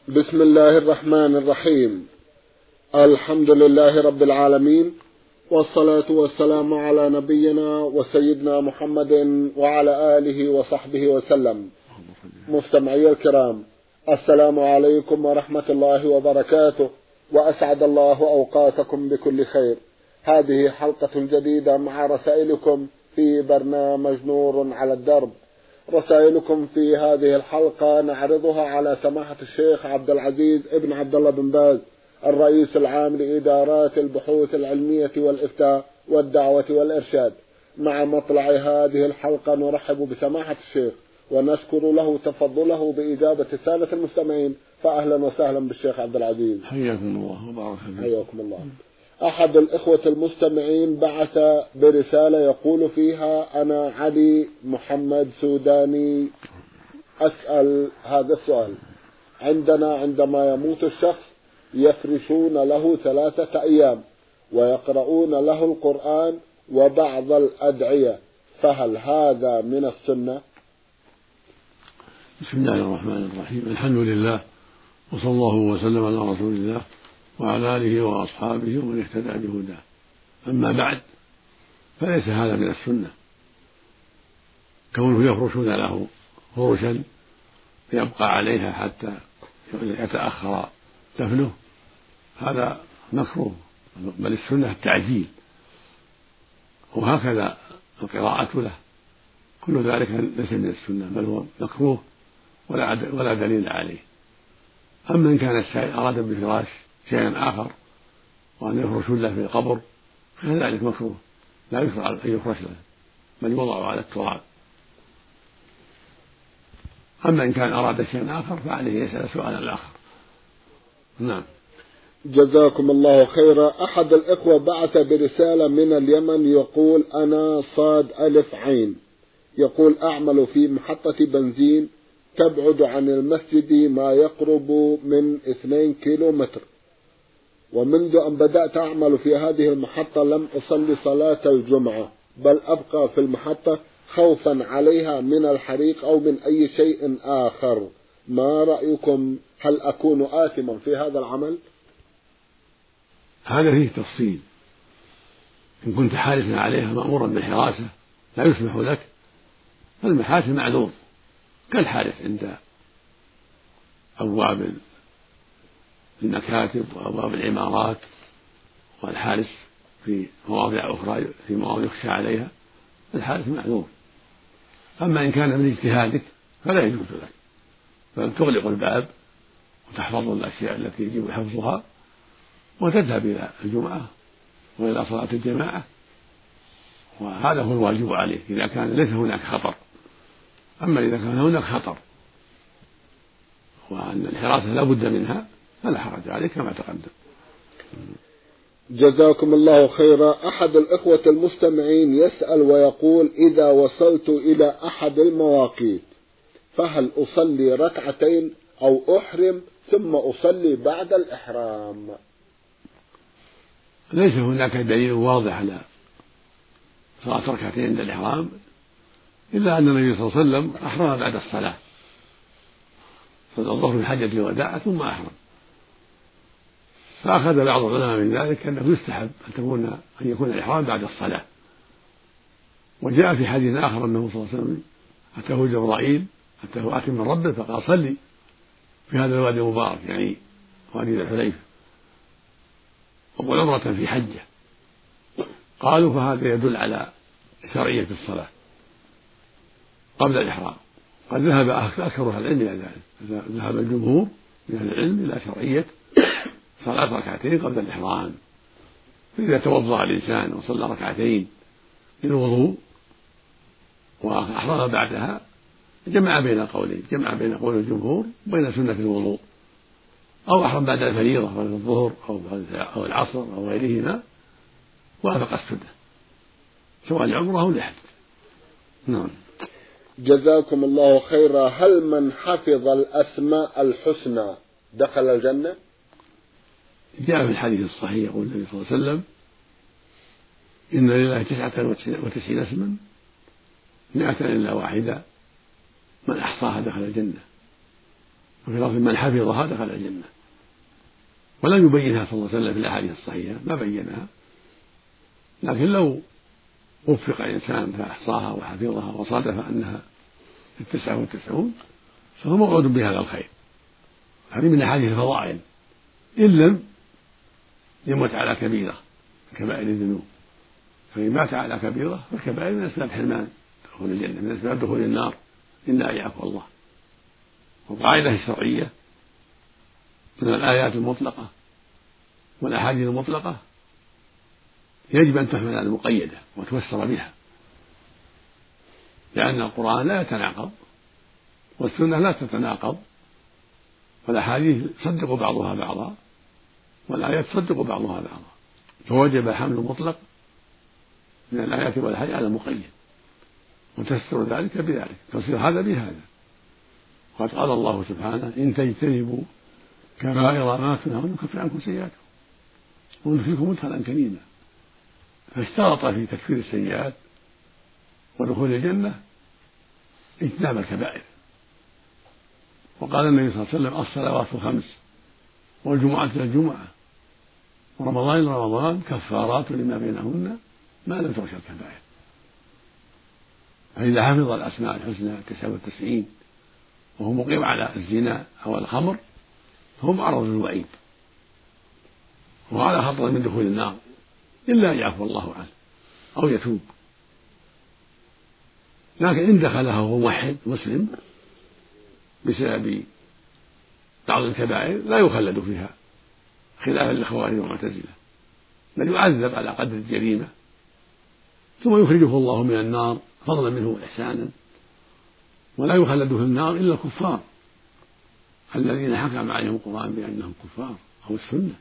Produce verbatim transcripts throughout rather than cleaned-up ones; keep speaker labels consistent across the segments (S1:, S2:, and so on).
S1: بسم الله الرحمن الرحيم. الحمد لله رب العالمين، والصلاة والسلام على نبينا وسيدنا محمد وعلى آله وصحبه وسلم. مستمعي الكرام، السلام عليكم ورحمة الله وبركاته، وأسعد الله أوقاتكم بكل خير. هذه حلقة جديدة مع رسائلكم في برنامج نور على الدرب. رسائلكم في هذه الحلقة نعرضها على سماحة الشيخ عبد العزيز ابن عبد الله بن باز، الرئيس العام لإدارات البحوث العلمية والإفتاء والدعوة والإرشاد. مع مطلع هذه الحلقة نرحب بسماحة الشيخ ونشكر له تفضله بإجابة السادة المستمعين، فأهلا وسهلا بالشيخ عبد العزيز.
S2: حياكم الله وبارك فيكم.
S1: حياكم الله. أحد الإخوة المستمعين بعث برسالة يقول فيها: أنا علي محمد سوداني، أسأل هذا السؤال. عندنا عندما يموت الشخص يفرشون له ثلاثة أيام ويقرؤون له القرآن وبعض الأدعية، فهل هذا من السنة؟
S2: بسم الله الرحمن الرحيم. الحمد لله، وصلى الله وسلم على رسول الله وعلى آله وأصحابه ومن اهتدى بهداه. أما بعد، فليس هذا من السنة كونه يفرشون له فرشا يبقى عليها حتى يتأخر دفنه، هذا مكروه، بل السنة التعجيل، وهكذا القراءة له، كل ذلك ليس من السنة، بل هو مكروه ولا دليل عليه. أما إن كان السائل أراد بفراش شيئا آخر وأن يفرش له في القبر فذلك مكروه، لا يشرع أن يفرش له، بل يوضع على التراب. أما إن كان أراد شيئا آخر فعليه يسأل سؤالا آخر. نعم.
S1: جزاكم الله خيرا. أحد الإخوة بعث برسالة من اليمن يقول: أنا صاد ألف عين، يقول: أعمل في محطة بنزين تبعد عن المسجد ما يقرب من اثنين كيلو متر، ومنذ أن بدأت أعمل في هذه المحطة لم أصلي صلاة الجمعة، بل أبقى في المحطة خوفا عليها من الحريق أو من أي شيء آخر. ما رأيكم؟ هل أكون آثما في هذا العمل؟
S2: هذا فيه تفصيل. إن كنت حارسا عليها مأمورا بالحراسة لا يسمح لك، فالمحارس معذور كالحارس عند أبواب المكاتب وأبواب العمارات، والحارس في مواضع أخرى في مواضع يخشى عليها، الحارس معذور. أما إن كان من اجتهادك فلا يجوز لك، بل تغلق الباب وتحفظ الأشياء التي يجب حفظها وتذهب إلى الجمعة وإلى صلاة الجماعة، وهذا هو الواجب عليك إذا كان ليس هناك خطر. أما إذا كان هناك خطر وأن الحراسة لا بد منها فلا حرج عليك كما تقدم.
S1: جزاكم الله خيرا. أحد الإخوة المستمعين يسأل ويقول: إذا وصلت إلى أحد المواقيت فهل أصلي ركعتين أو أحرم ثم أصلي بعد الإحرام؟
S2: ليس هناك دليل واضح على صلاة ركعتين عند الإحرام، إلا أن النبي صلى الله عليه وسلم أحرم بعد الصلاة، صلى الظهر في حجة الوداع ثم أحرم، فأخذ بعض العلماء من ذلك أنه يستحب أن تكون أن يكون الإحرام بعد الصلاة. وجاء في حديث آخر أنه صلى الله عليه وسلم أتاه جبرائيل أتاه آت من ربه فقال: صلي في هذا الوادي المبارك، يعني وادي ذي الحليفة، وقل عمرة في حجة. قالوا فهذا يدل على شرعية الصلاة قبل الإحرام. قد ذهب أكثر أهل العلم إلى ذلك، ذهب الجمهور من أهل العلم إلى شرعية صلاة ركعتين قبل الإحرام. فإذا توضأ الإنسان وصلى ركعتين للوضوء وأحرم بعدها جمع بين قولين، جمع بين قول الجمهور وبين سنة الوضوء، أو أحرم بعد الفريضة بعد الظهر أو العصر أو غيرهما وافق السنة سواء لعمره أو لحج. نعم.
S1: جزاكم الله خيرا. هل من حفظ الأسماء الحسنى دخل الجنة؟
S2: جاء في الحديث الصحيح يقول النبي صلى الله عليه وسلم: إن لله تسعة وتسعين اسما مئة إلا واحدة من أحصاها دخل الجنة. وفي لفظ من حفظها دخل الجنة. ولم يبينها صلى الله عليه وسلم في الأحاديث الصحيحة، ما بينها، لكن لو وفق إنسان فأحصاها وحفظها وصادف أنها التسعة والتسعون فهو موعود بهذا الخير. هذه من أحاديث الفضائل، إن لم يمت على كبيرة كبائر الذنوب، فإن مات على كبيرة فالكبائر من أسباب حرمان دخول الجنة، من أسباب دخول النار إلا أن يعفو الله. والقاعدة الشرعية من الآيات المطلقة والأحاديث المطلقة يجب أن تحمل على المقيدة وتفسر بها، لأن القرآن لا يتناقض والسنة لا تتناقض، والأحاديث تصدق بعضها بعضا والآيات تصدق بعضها بعضا، فوجب حمل المطلق من الآيات والأحاديث على المقيد وتفسر ذلك بذلك، تفسير هذا بهذا. وقد قال الله سبحانه إن تجتنبوا كبائر ما تنهون نكفر عنكم سيئاتكم وندخلكم مدخلا كريما، فاشترط في تكفير السيئات ودخول الجنة اجتناب الكبائر. وقال النبي صلى الله عليه وسلم الصلوات الخمس والجمعة إلى الجمعة ورمضان إلى رمضان كفارات لما بينهن ما لم تغش الكبائر. فإذا حفظ الأسماء الحسنى تسعة وتسعين وهو مقيم على الزنا أو الخمر فهو معرض للوعيد وعلى خطر من دخول النار إلا أن يعفو الله عنه أو يتوب. لكن إن دخلها وهو موحد مسلم بسبب بعض الكبائر لا يخلد فيها خلافا للخوارج والمعتزلة، بل يعذب على قدر الجريمة ثم يخرجه الله من النار فضلا منه وإحسانا. ولا يخلد في النار إلا الكفار الذين حكم عليهم القرآن بأنهم كفار أو السنة.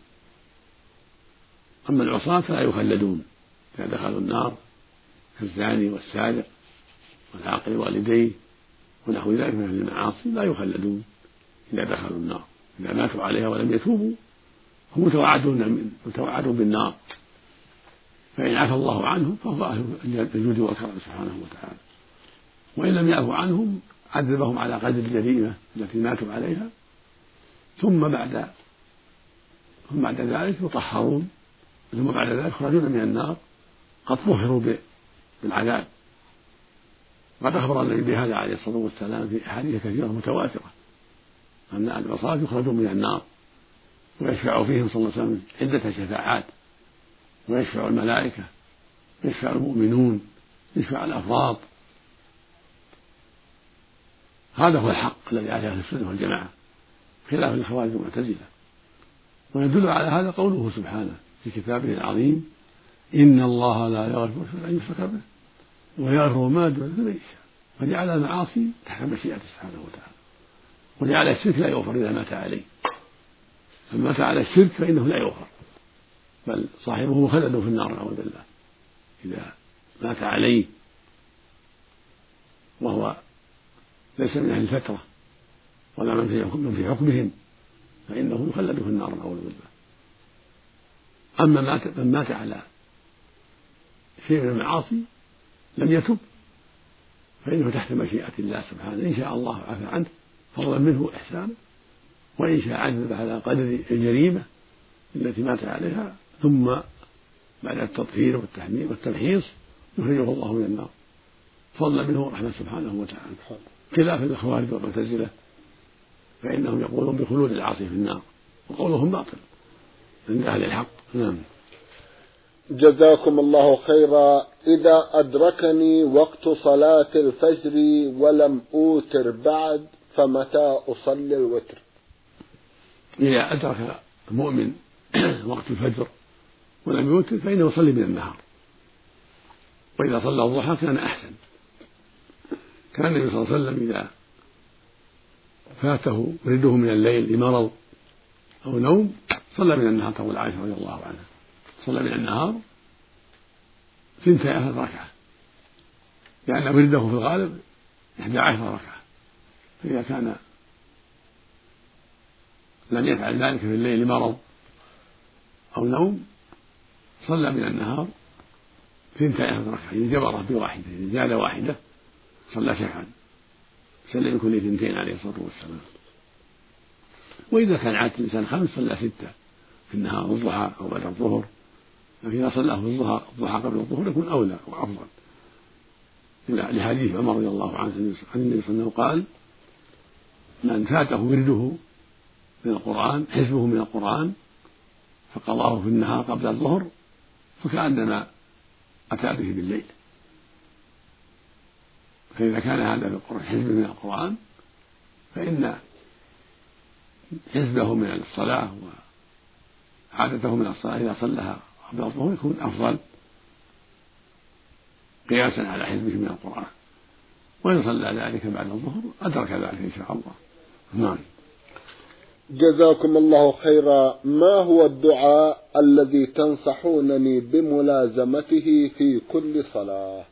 S2: أما العصاة فلا يخلدون إذا دخلوا النار كالزاني والسارق والعاقل والديه ونحو ذلك من المعاصي لا يخلدون إذا دخلوا النار، إذا ماتوا عليها ولم يتوبوا هم متوعدون من متوعدون بالنار، فإن عفى الله عنهم فهو أهل الجود والكرم سبحانه وتعالى، وإن لم يعفو عنهم عذبهم على قدر الجريمة التي ماتوا عليها، ثم بعد ثم بعد ذلك يطهرون، ثم بعد ذلك يخرجون من النار قد طهروا بالعذاب. قد أخبر النبي بهذا عليه الصلاة والسلام في أحاديث كثيرة متواترة أن العصاة يخرجون من النار ويشفع فيهم صلى الله عليه وسلم عدة شفاعات، ويشفع الملائكة، يشفع المؤمنون، يشفع الأفراد. هذا هو الحق الذي عليه أهل السنة والجماعة خلاف الخوارج والمعتزلة. ويدل على هذا قوله سبحانه في كتابه العظيم إن الله لا يغفر أن يشرك به ويغفر ما دون ذلك لمن يشاء، فجعل المعاصي تحت مشيئته سبحانه وتعالى، وجعل الشرك لا يغفر إذا مات عليه، فمن مات على الشرك فإنه لا يغفر بل صاحبه مخلد في النار نعوذ بالله إذا مات عليه وهو ليس من أهل الفترة ولا من في حكمهم فإنه يخلد في النار نعوذ بالله. أما مات من مات على شيء من المعاصي لم يتب فإنه تحت مشيئة الله سبحانه، إن شاء الله عفى عنه فضلا منه إحسانا، وإن شاء عذب على قدر الجريمة التي مات عليها، ثم بعد التطهير والتحميل والتمحيص يخرجه الله من النار فضلا منه ورحمة سبحانه وتعالى، خلاف الخوارج والمعتزلة فإنهم يقولون بخلود العاصي في النار وقولهم باطل عند أهل الحق. نعم.
S1: جزاكم الله خيرا. إذا أدركني وقت صلاة الفجر ولم أوتر بعد فمتى أصلي الوتر؟
S2: إذا أدرك المؤمن وقت الفجر ولم يوتر فإنه يصلي من النهار، وإذا صلى الضحى كان أحسن. كان النبي صلى الله عليه وسلم إذا فاته ورده من الليل لمرض أو نوم صلى من النهار، تقول عائشة رضي الله عنها صلى من النهار ثنتي عشرة ركعة، لأن ورده في الغالب إحدى عشرة ركعة، فإذا كان لم يفعل ذلك في الليل لمرض أو نوم صلى من النهار ثنتي عشرة ركعة، إذا جبر بواحدة، إذا زاد واحدة صلى شفعا، سلم كل ثنتين عليه الصلاة والسلام. وإذا كان عادة الإنسان خمس صلى ستة في النهار الضحى أو بعد الظهر، لكن إذا صلاه في الظهر الضحى قبل الظهر يكون أولى وأفضل، لحديث عمر رضي الله عنه عن النبي صلى الله عليه وسلم قال: من فاته ورده من القرآن حزبه من القرآن فقضاه في النهار قبل الظهر فكأنما أتى به بالليل. فإذا كان هذا في القرآن حزب من القرآن فإن حزبه من الصلاة وعادته من الصلاة إذا صلىها قبل الظهر يكون أفضل قياسا على حزبه من القرآن، وإن صلى ذلك بعد الظهر أدرك ذلك إن شاء الله. نعم.
S1: جزاكم الله خيرا. ما هو الدعاء الذي تنصحونني بملازمته في كل صلاة؟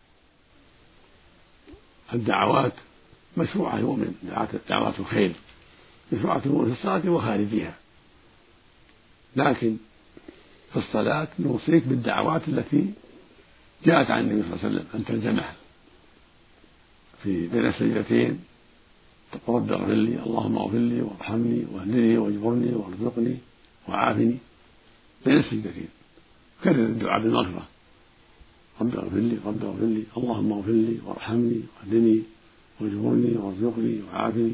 S2: الدعوات مشروعة المؤمن، دعوات الخير مشروعة المؤمن في الصلاة وخارجها، لكن في الصلاة نوصيك بالدعوات التي جاءت عن النبي صلى الله عليه وسلم أن تلزمها في بين السجدتين، تقول: رب اغفر لي، اللهم اغفر لي وارحمني واهدني واجبرني وارزقني وعافني، بين السجدتين كرر الدعاء بالمغفرة: رب اغفر لي، رب اغفر لي، اللهم اغفر لي وارحمني واهدني واجبرني وارزقني وعافني.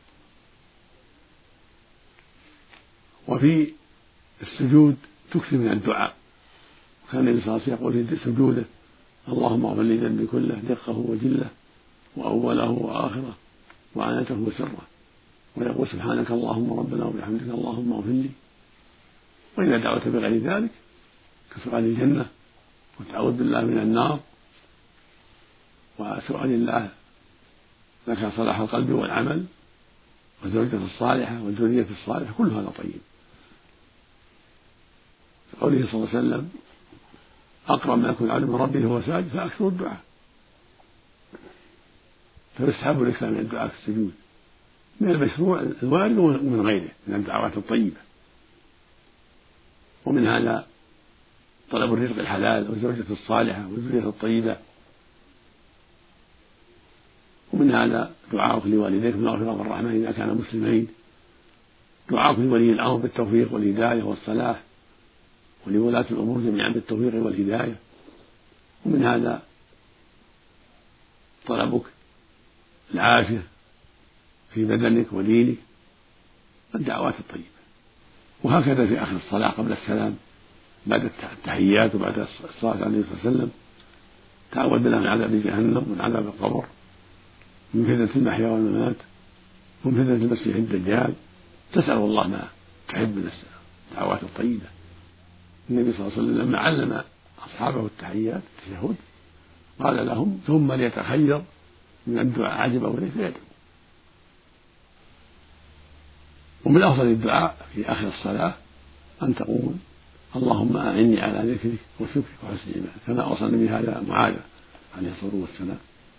S2: وفي السجود تكثر من الدعاء، وكان النبي صلى الله عليه وسلم يقول في سجوده: اللهم اغفر لي ذنبي كله دقه وجله وأوله وآخره وعنته وسره، ويقول: سبحانك اللهم ربنا وبحمدك اللهم اغفر لي. وإذا دعوت بغير ذلك كسؤال الجنة والتعوذ بالله من النار وسؤال الله لك صلاح القلب والعمل والزوجة الصالحة والذرية الصالحة، كل هذا طيب. قوله صلى الله عليه وسلم: أقرب ما يكون العبد من ربه وهو ساجد فأكثر الدعاء. فيستحب الإكثار من الدعاء في السجود من المشروع الوارد ومن غيره من الدعوات الطيبة. ومن هذا طلب الرزق الحلال والزوجة الصالحة والذرية الطيبة. ومن هذا دعاؤك لوالديك بالمغفرة والرحمة إذا كانا مسلمين، دعاؤك لولي الأمر بالتوفيق والهداية والصلاح، ولولاة الأمور جميعا بالتوفيق والهداية. ومن هذا طلبك العافية في بدنك ودينك، الدعوات الطيبة. وهكذا في آخر الصلاة قبل السلام بعد التحيات وبعد الصلاة عليه النبي صلى الله عليه وسلم تعوذ بالله من عذاب جهنم ومن عذاب القبر ومن فتنة المحيا والممات ومن فتنة المسيح الدجال، تسأل الله ما تحب من الدعوات الطيبة. النبي صلى الله عليه وسلم لما علم أصحابه التحيات التشهد قال لهم: ثم ليتخير من الدعاء عجبه إليه فيدعو. ومن أفضل الدعاء في آخر الصلاة أن تقول: اللهم أعني على ذكرك وشكرك وحسن عبادتك، كما أوصى بهذا معاذ عليه الصلاة والسلام.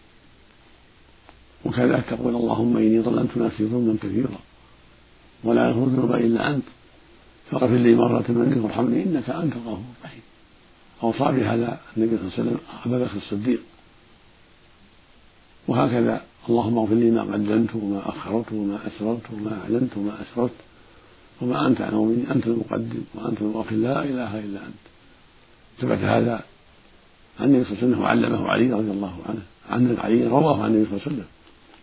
S2: وكذلك تقول: اللهم إني ظلمت نفسي ظلما كثيرا ولا يغفر الذنوب إلا أنت فاغفر لي مرة منك وارحمني إنك أنت الغفور الرحيم. أوصى بهذا النبي صلى الله عليه وسلم أبا بكر الصديق. وهكذا: اللهم اغفر لي ما قدمت وما أخرت وما أسررت وما أعلنت وما أسررت وما أنت أعلم مني، أنت المقدم وأنت المؤخر لا إله إلا أنت. ثبت هذا عن النبي صلى الله عليه وسلم وعلمه علي رضي الله عنه، عن علي رواه عن النبي صلى الله عليه وسلم: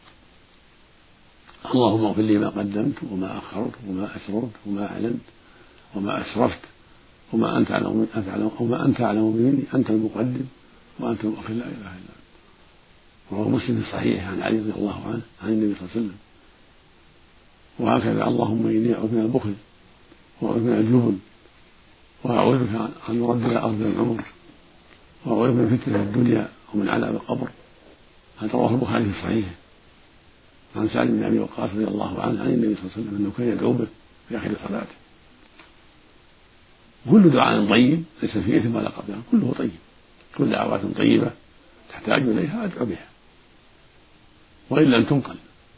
S2: اللهم اغفر لي ما قدمت وما أخرت وما أسررت وما أعلنت وما أسرفت وما أنت أعلم وما أنت أعلم مني، أنت المقدم وأنت المؤخر لا إله إلا أنت. وهو مسلم في الصحيح عن علي رضي الله عنه عن النبي صلى الله عليه وسلم. وهكذا: اللهم إني أعوذ من البخل وأعوذ من الجبن وأعوذ بك عن رد إلى أرض العمر وأعوذ من فتنة الدنيا ومن عذاب القبر. هذا رواه البخاري في صحيحه عن سعد بن أبي وقاص رضي الله عنه عن النبي صلى الله عليه وسلم أنه كان يدعو به في آخر صلاته. كل دعاء طيب ليس فيه إثم ولا قبله، كله طيب، كل دعوات طيبة تحتاج إليها أدعو بها، وإن لم تنقل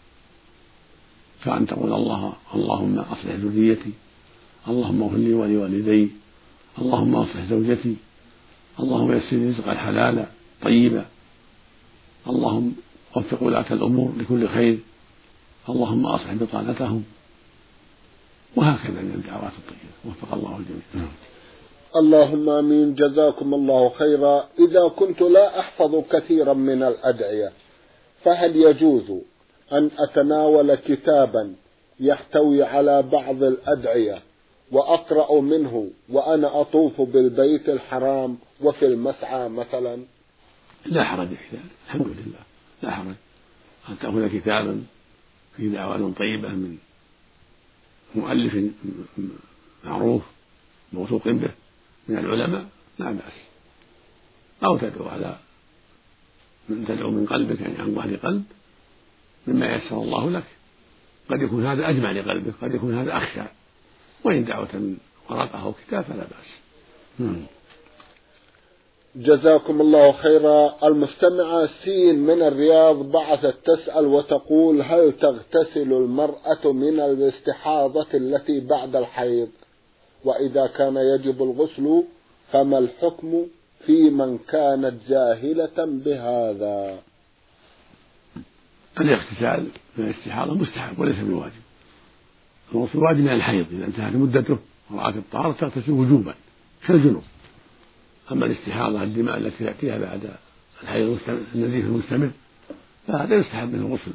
S2: فأن تقول: الله اللهم أصلح ذريتي، اللهم اغفر لي ولوالدي، اللهم أصلح زوجتي، اللهم يسر لي رزقا حلالا طيبا، اللهم وفق ولاة الأمور لكل خير، اللهم أصلح بطانتهم، وهكذا من الدعوات الطيبة. وفق الله الجميع.
S1: اللهم آمين. جزاكم الله خيرا. إذا كنت لا أحفظ كثيرا من الأدعية فهل يجوز أن أتناول كتابا يحتوي على بعض الأدعية وأقرأ منه وأنا أطوف بالبيت الحرام وفي المسعى مثلا؟
S2: لا حرج في ذلك، الحمد لله، لا حرج أن تأخذ كتابا في دعوات طيبة من مؤلف معروف موثوق به من العلماء، لا بأس. أو تدعو على من تدعو من قلبك، يعني عن ظهر قلب مما يسر الله لك. قد يكون هذا أجمع لقلبك، قد يكون هذا أخشى. وإن دعوت من ورقة أو كتاب فلا بأس. مم.
S1: جزاكم الله خيرا. المستمعة سين من الرياض بعثت تسأل وتقول: هل تغتسل المرأة من الاستحاضة التي بعد الحيض؟ وإذا كان يجب الغسل فما الحكم في من كانت جاهلة بهذا؟
S2: الاغتسال من الاستحاضة مستحب وليس بواجب. الغسل واجب من الحيض إذا انتهت مدته ورأت الطهارة تغتسل وجوبا كالجنوب. أما الاستحاضة الدماء التي تأتيها بعد الحيض النزيف المستمر فهذا يستحب منه الغسل،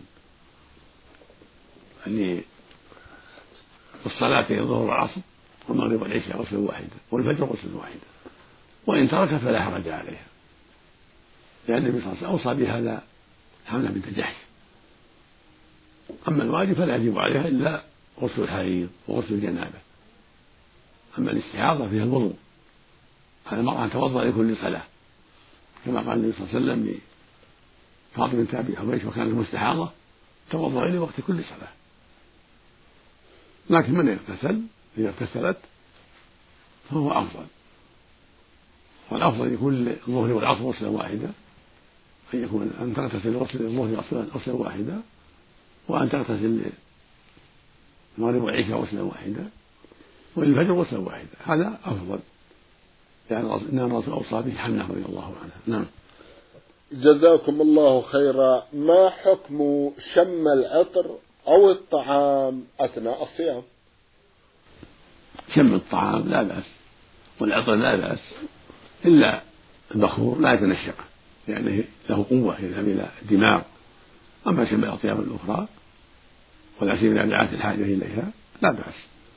S2: يعني الصلاتين الظهر والعصر والمغرب والعشاء غسل واحدة والفجر غسل واحدة، وإن ترك فلا حرج عليها، لأن النبي صلى الله عليه وسلم أوصى بهذا حملة بنت جحش. أما الواجب فلا يجب عليها إلا غسل الحيض وغسل الجنابة. أما الاستحاضة فيها الوضوء، على المرأة أن توضأ لكل صلاة، كما قال النبي صلى الله عليه وسلم لفاطمة بنت أبي حبيش وكانت مستحاضة: توضأي لوقت كل صلاة. لكن من يغتسل إذا اغتسلت فهو أفضل، والأفضل يكون للظهر والعصر غسلا واحدا، أن يكون أن تغتسل غسل الظهر غسلا واحدا، وأن تغتسل المغرب والعشاء غسلا واحدا، وللفجر غسلا واحدا. هذا أفضل، يعني إن الرسول أوصى به حمله رضي الله عنها. نعم.
S1: جزاكم الله خيرا. ما حكم شم العطر أو الطعام أثناء الصيام؟
S2: شم الطعام لا بأس، والعطر لا بأس، إلا البخور لا يتنشق، يعني له قوة يذهب إلى الدماغ. أما شم الأطياب الأخرى ولا سيما إذا دعت الحاجة إليها لا بأس،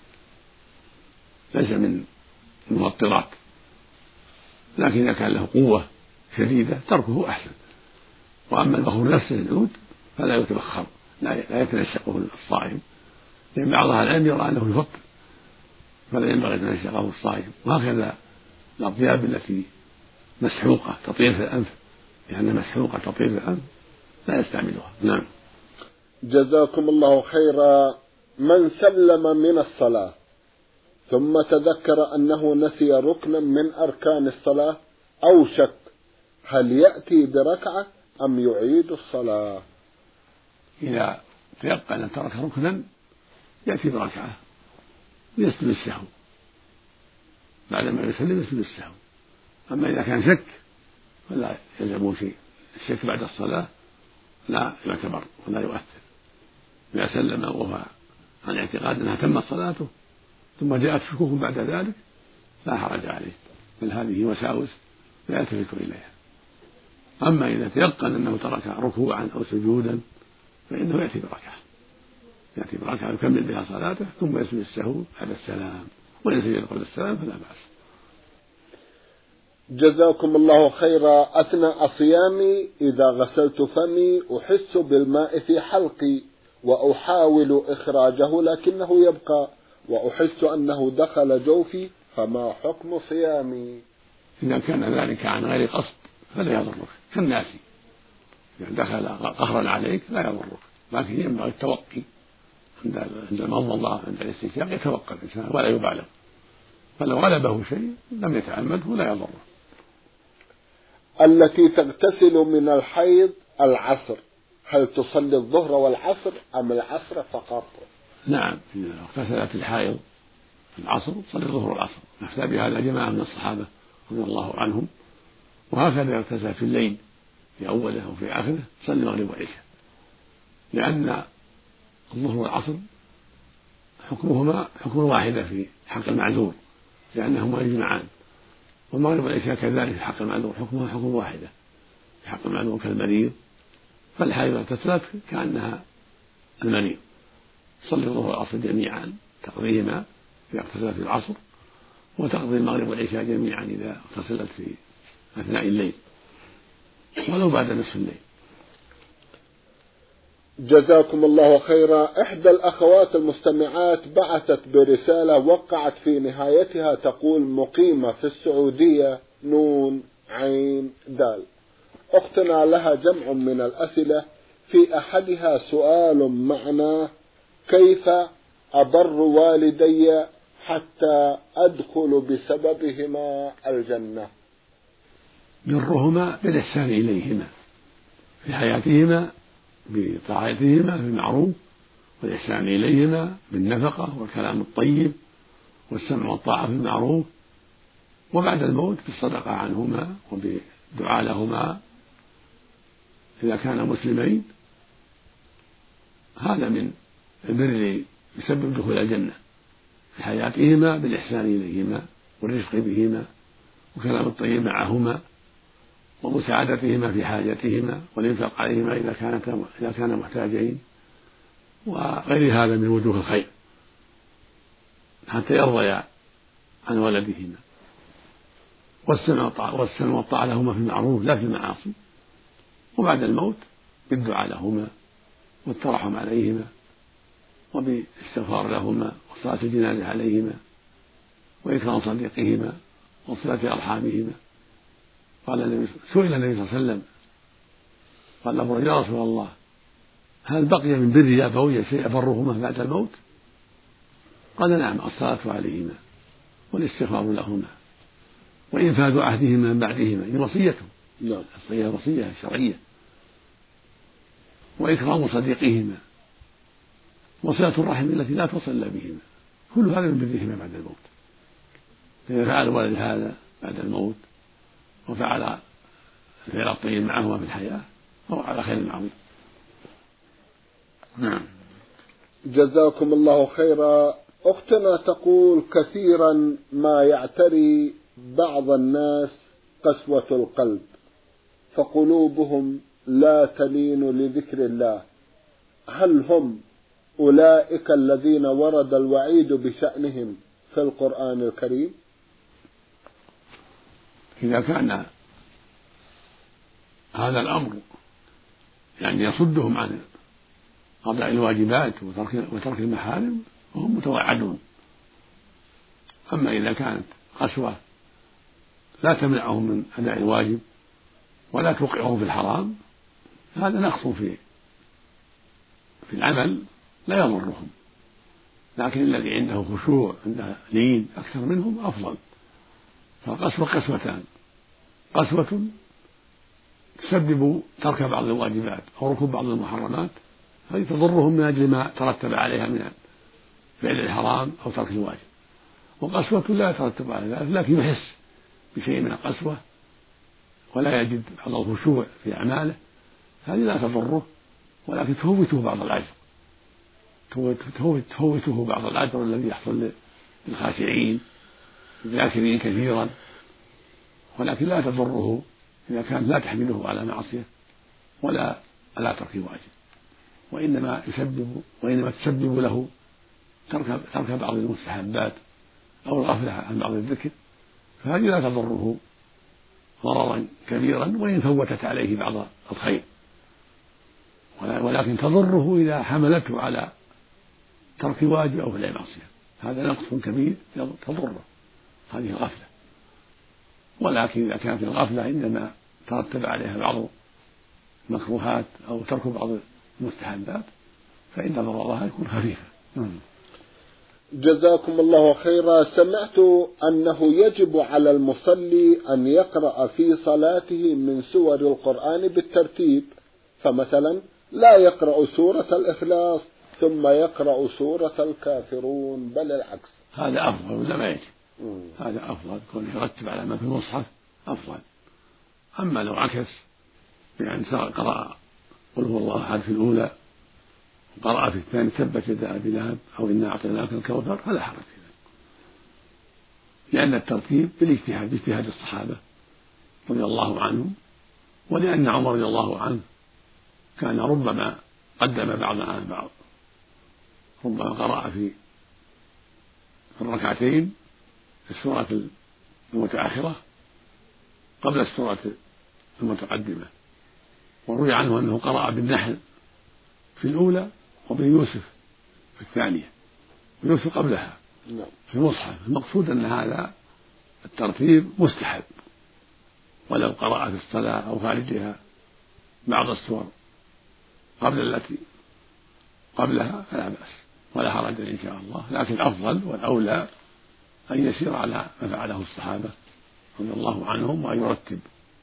S2: ليس من الممطرات، لكن إذا كان له قوة شديدة تركه أحسن. وأما البخور نفسه العود فلا يتبخر، لا يتنشقه الصائم، لأن بعض أهل العلم يرى أنه يفطر، فلا ينبغي أن يتنشقه الصائم. وهكذا الأطياب التي مسحوقة تطير في الأنف، لأنها مسحوقة تطير في الأنف لا يستعملها. نعم.
S1: جزاكم الله خيرا. من سلم من الصلاة ثم تذكر أنه نسي ركنا من أركان الصلاة أو شك، هل يأتي بركعة أم يعيد الصلاة؟
S2: إذا تيقن أن ترك ركنا يأتي بركعة ويسجد السهو، بعدما يسلم يسجد السهو. أما إذا كان شك فلا يلزمه شيء، الشك بعد الصلاة لا يعتبر ولا يؤثر. إذا سلم وهو عن اعتقاد أنها تمت صلاته ثم جاءت شكوك بعد ذلك لا حرج عليه، بل هذه وساوس لا يلتفت إليها. أما إذا تيقن أنه ترك ركوعا أو سجودا فإنه يأتي بركعة، يأتي بركعة يكمل بها صلاته ثم يسجد السهو بعد السلام، وإن سجد قبل السلام فلا بأس.
S1: جزاكم الله خيرا. أثناء صيامي إذا غسلت فمي أحس بالماء في حلقي وأحاول إخراجه لكنه يبقى، وأحس أنه دخل جوفي، فما حكم صيامي؟
S2: إذا كان ذلك عن غير قصد فلا يضرك، كالناسي إذا دخل قهرا عليك لا يضرك، لكن ينبغي التوقي عند المضمضة عند الاستنشاق، يتوقى الإنسان ولا يبالغ، فلو غلبه شيء لم يتعمده لا يضره.
S1: التي تغتسل من الحيض العصر، هل تصلي الظهر والعصر أم العصر فقط؟
S2: نعم، إذا اغتسلت الحائض العصر صلي الظهر والعصر، أفتى بهذا جماعة من الصحابة رضي الله عنهم. وهكذا اغتسل في الليل في أوله وفي آخره صلي المغرب والعشاء، لأن الظهر والعصر حكمهما حكم واحدة في حق المعذور لأنهما يجمعان، والمغرب والعشاء كذلك في حق المعذور حكمها حكم واحدة في حق المعذور كالمريض، فالحائض اغتسلت كأنها المريض تصلي الظهر والعصر جميعا تقضيهما إذا اغتسلت في العصر، وتقضي المغرب والعشاء جميعا إذا اغتسلت في أثناء الليل ولو بعد نصف الليل.
S1: جزاكم الله خيرا. إحدى الأخوات المستمعات بعثت برسالة وقعت في نهايتها تقول: مقيمة في السعودية، نون عين دال. أختنا لها جمع من الأسئلة، في أحدها سؤال معناه: كيف أبر والدي حتى أدخل بسببهما الجنة؟
S2: برهما بالإحسان إليهما في حياتهما بطاعتهما في المعروف، والإحسان إليهما بالنفقة والكلام الطيب والسمع والطاعة في المعروف، وبعد الموت بالصدقة عنهما وبدعاء لهما إذا كانا مسلمين. هذا من البر الذي يسبب دخول الجنة في حياتهما بالإحسان إليهما والرفق بهما وكلام الطيب معهما ومساعدتهما في حاجتهما والإنفاق عليهما إذا كانتا إذا كانا محتاجين، وغير هذا من وجوه الخير حتى يرضيا عن ولدهما، والسمع والطاعة لهما في المعروف لا في المعاصي، وبعد الموت بالدعاء لهما والترحم عليهما وبالاستغفار لهما وصلاة الجنازة عليهما وإكرام صديقهما وصلة أرحامهما. قال النبي سئل النبي صلى الله عليه وسلم قال له: يا رسول الله، هل بقي من بر أبوي شيء أبرهما بعد الموت؟ قال: نعم، الصلاة عليهما والاستغفار لهما وإنفاذ عهدهما من بعدهما، هي وصيته، هي وصية شرعية، وإكرام صديقهما وصلة الرحم التي لا تصل إلا بهما، كل هذا من برهما بعد الموت. فإذا فعل الولد هذا بعد الموت وفعل الفعل الطيب معهما في الحياة فهو على خير عظيم.
S1: نعم. جزاكم الله خيرا. أختنا تقول: كثيرا ما يعتري بعض الناس قسوة القلب، فقلوبهم لا تلين لذكر الله، هل هم أولئك الذين ورد الوعيد بشأنهم في القرآن الكريم؟
S2: إذا كان هذا الأمر يعني يصدهم عن قضاء الواجبات وترك المحارم فهم متوعدون. أما إذا كانت قسوة لا تمنعهم من أداء الواجب ولا توقعهم في الحرام هذا نقص في في العمل لا يضرهم، لكن الذي عنده خشوع عنده لين أكثر منهم أفضل. فالقسوة قسوتان: قسوة تسبب ترك بعض الواجبات أو ركوب بعض المحرمات، هذه تضرهم من أجل ما ترتب عليها من فعل الحرام أو ترك الواجب، وقسوة لا يترتب على ذلك لكن يحس بشيء من القسوة ولا يجد بعض الخشوع في أعماله، هذه لا تضره ولكن تفوته بعض الأجر تفوته بعض الأجر الذي يحصل للخاشعين الذاكرين كثيرا، ولكن لا تضره إذا كانت لا تحمله على معصية ولا على ترك واجب، وإنما يسبب وإنما تسبب له ترك ترك بعض المستحبات أو الغفلة عن بعض الذكر، فهذه لا تضره ضررا كبيرا وإن فوتت عليه بعض الخير، ولكن تضره إذا حملته على ترك واجب أو فعل معصية، هذا نقص كبير تضره هذه الغفلة. ولكن إذا كانت الغفلة إنما ترتب عليها بعض المكروهات أو ترك بعض المستحبات فإن ضررها يكون خفيفا.
S1: جزاكم الله خيرا. سمعت أنه يجب على المصلي أن يقرأ في صلاته من سور القرآن بالترتيب، فمثلا لا يقرأ سورة الإخلاص ثم يقرأ سورة الكافرون بل العكس.
S2: هذا أفضل ولا ما يجب؟ هذا أفضل، كون يرتب على ما في المصحف أفضل. أما لو عكس بأن قرأ قل هو الله أحد في الأولى قرأ في الثاني تبت يدا أبي لهب أو إنا أعطيناك الكوثر فلا حرج في ذلك، لأن الترتيب بالاجتهاد باجتهاد الصحابة رضي الله عنهم، ولأن عمر رضي الله عنه كان ربما قدم بعض عن بعض، ربما قرأ في الركعتين السورة المتأخرة قبل السورة المتقدمة، وروي عنه أنه قرأ بالنحل في الأولى وبيوسف في الثانية، ويوسف قبلها في المصحف. المقصود أن هذا الترتيب مستحب، ولو قرأ في الصلاة أو خارجها بعض السور قبل التي قبلها فلا بأس ولا حرج إن شاء الله، لكن الأفضل والأولى أن يسير على ما فعله الصحابة رضي الله عنهم، وأن يرتب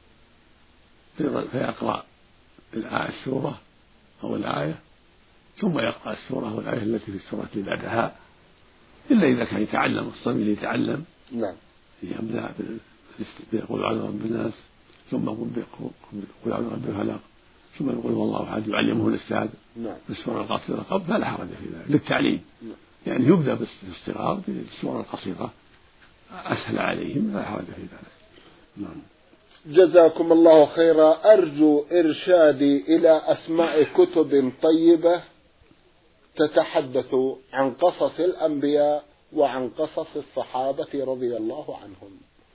S2: فيقرأ السورة أو الآية ثم يقرأ السورة والآية التي في السورة اللي بعدها، إلا إذا كان يتعلم الصبي يتعلم
S1: نعم
S2: يبدأ بقول أعوذ برب الناس ثم يقول قل أعوذ برب الفلق ثم يقول هو الله أحد يعلمه الأستاذ
S1: نعم
S2: بالسورة القصيرة قبل فلا حرج في ذلك للتعليم،
S1: نعم.
S2: يعني يبدأ بالصغار بالسورة القصيرة أسهل عليهم لا حرج في ذلك. نعم.
S1: جزاكم الله خيرا. أرجو إرشادي إلى أسماء كتب طيبة تتحدث عن قصص الأنبياء وعن قصص الصحابة رضي الله عنهم.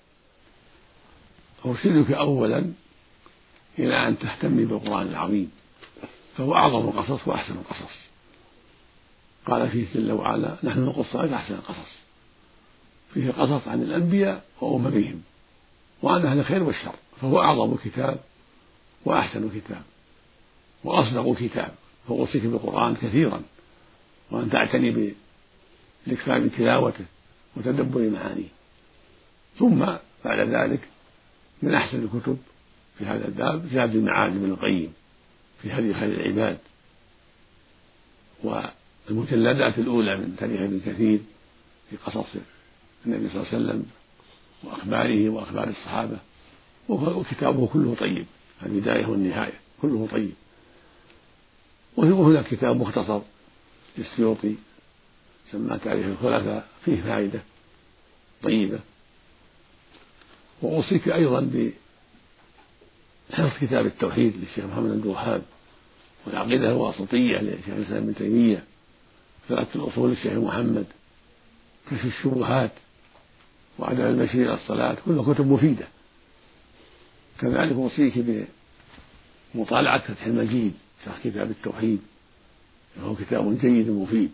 S2: أرشدك أولا إلى أن تهتمي بالقرآن العظيم، فهو أعظم القصص وأحسن القصص، قال فيه جل وعلا نحن نقص عليك أحسن القصص، فيه قصص عن الأنبياء وأممهم وعن أهل الخير والشر، فهو أعظم كتاب وأحسن كتاب وأصدق كتاب، فأوصيك بالقرآن كثيرا وأن تعتني بالإكثار من تلاوته وتدبر معانيه. ثم بعد ذلك من أحسن الكتب في هذا الباب زاد المعاد بن القيم في هدي خير العباد، والمجلدات الأولى من تاريخ ابن كثير في قصص النبي صلى الله عليه وسلم وأخباره وأخبار الصحابة، وكتابه كله طيب، البداية والنهاية كله طيب. وهنا كتاب مختصر للسيوطي سماه تاريخ الخلفاء فيه فائدة طيبة. وأوصيك أيضا بحفظ كتاب التوحيد للشيخ محمد بن الوهاب، والعقيدة الواسطية للشيخ الإسلام ابن تيمية، ثلاثة الأصول للشيخ محمد، كشف الشبهات، وعدم المشي إلى الصلاة، كلها كتب مفيدة. كذلك أوصيك بمطالعة فتح المجيد شرح كتاب التوحيد، وهو كتاب جيد مفيد،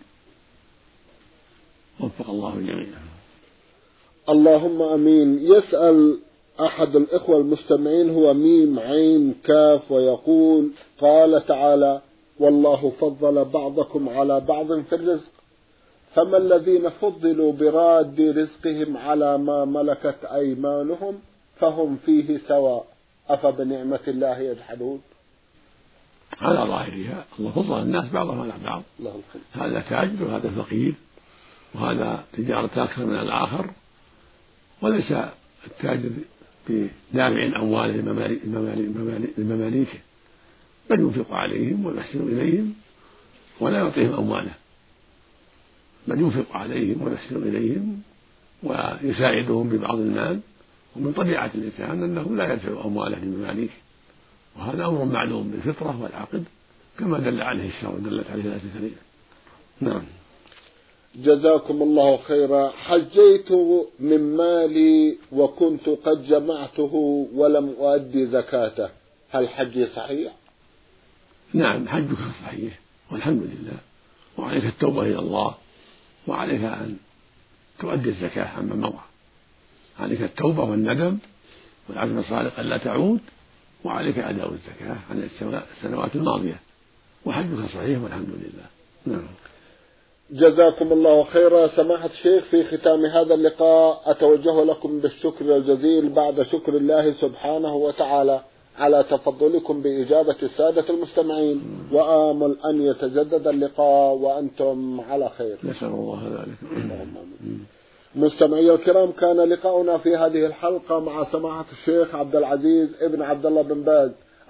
S2: وفق الله الجميع.
S1: اللهم أمين. يسأل أحد الإخوة المستمعين هو ميم عين كاف ويقول قال تعالى والله فضل بعضكم على بعض في الرزق، فما الذين فضلوا براد رزقهم على ما ملكت أيمانهم فهم فيه سواء أفبنعمة الله يجحدون.
S2: على ظاهرها الله فضل الناس بعضهم على بعض، هذا تاجر وهذا فقير وهذا تجارة أكثر من الآخر، وليس التاجر بدافع أمواله لمماليكه، بل ينفق عليهم ويحسن إليهم ولا يعطيهم أمواله، بل ينفق عليهم ويحسن إليهم ويساعدهم ببعض المال. ومن طبيعة الإنسان أنه لا يدفع أمواله لمماليكه، وهذا أمر معلوم بالفطرة والعقد كما دل عليه الشرع ودلت عليه الآية الكريمة. نعم.
S1: جزاكم الله خيرا. حجيت من مالي وكنت قد جمعته ولم أؤدي زكاته، هل حجي صحيح؟
S2: نعم حجك صحيح والحمد لله، وعليك التوبة إلى الله، وعليك أن تؤدي الزكاة عما مضى، عليك التوبة والندم والعزم الصادق ألا تعود، وعليك أداء الزكاة عن السنوات الماضية، وحجك صحيح والحمد لله. نعم.
S1: جزاكم الله خيرا. سماحة الشيخ، في ختام هذا اللقاء أتوجه لكم بالشكر الجزيل بعد شكر الله سبحانه وتعالى على تفضلكم بإجابة السادة المستمعين، وآمل أن يتجدد اللقاء وأنتم على خير.
S2: نسأل الله ذلك.
S1: مستمعي الكرام، كان لقاؤنا في هذه الحلقة مع سماحة الشيخ عبد العزيز ابن عبد الله بن باز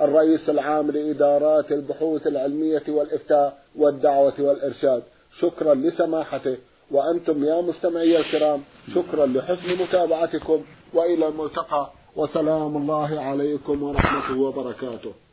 S1: الرئيس العام لإدارات البحوث العلمية والإفتاء والدعوة والإرشاد. شكرا لسماحته، وأنتم يا مستمعي الكرام شكرا لحسن متابعتكم، وإلى الملتقى، وسلام الله عليكم ورحمته وبركاته.